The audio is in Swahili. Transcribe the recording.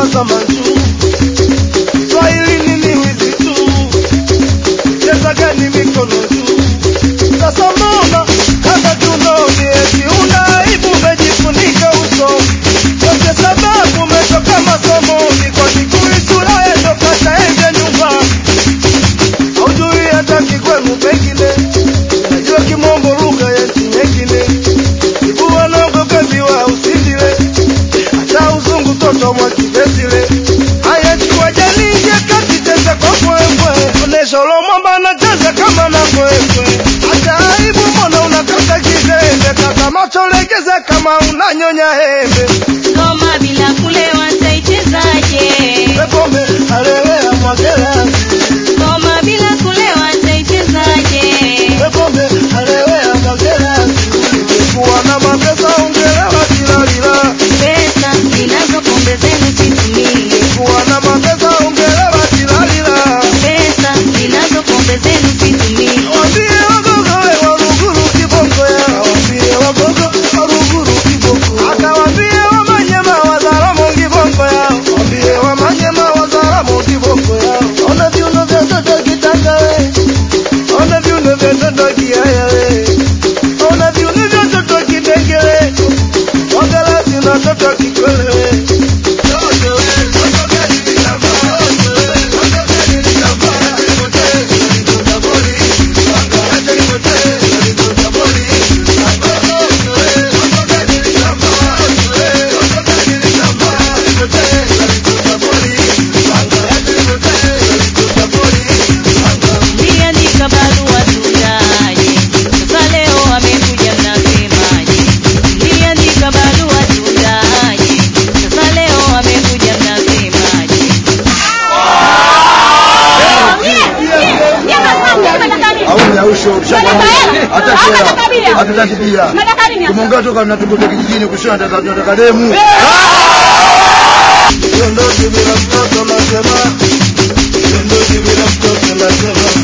tazama juu. Swahili nini wizi tu, cheza gani mikono juu. Sasa mbona hata tunoni eti una aibu umejifunika uso. Yote sababu umetoka masomoni, kwa kikui sura endo kata ende nyumbani. Haujui hata kikwenu pengine, najua kimombo lugha ya nchi nyingine. Ibua nongo kaziwa usindile, hata uzungu toto mwa kibesile. Haya chukua jalinje kati cheza kwa kwekwe, onesha ulo mwamba na cheza kama na kwekwe. Hata aibu mbona unakata kizembe, kata macho legeza kama unanyonya hembe. Ngoma bila kulewa taichezaje? Pombe alewea mwagela. Ngoma bila kulewa taichezaje? Pombe alewea mwagela. Kuwa na mapesa ungelewa tilalila. Pesa zinazo pombe zenu situmie. Kuwa na mapesa ungelewa tilalila. Pesa zinazo pombe zenu situmie. Wambie wagogo we waruguru kiboko ya. Wambie wagogo waruguru kiboko. Akawambie wamanyema wazaramo kiboko ya. Wambie wamanyema wazaramo kiboko ya. Ona viuno vya toto kitanga we. Ona viuno vya toto kiaya we. Ona viuno vya toto kidengele. Wangala zina toto kikwele we. Toto we, toto gani nitamba. Toto we, toto gani nitamba. Toto boli, toto boli. Toto we, toto gani nitamba. Toto we, toto gani nitamba. Toto boli, toto boli. Niliandika barua tundaje, sasa leo amekuja mnasemaje? Niliandika barua tundaje, sasa leo amekuja mnasemaje? Au yausho hata kumonga toka natukuta kijijini kushona nataka demu. Ndio bila mtoto nasema. Ndio bila mtoto nasema.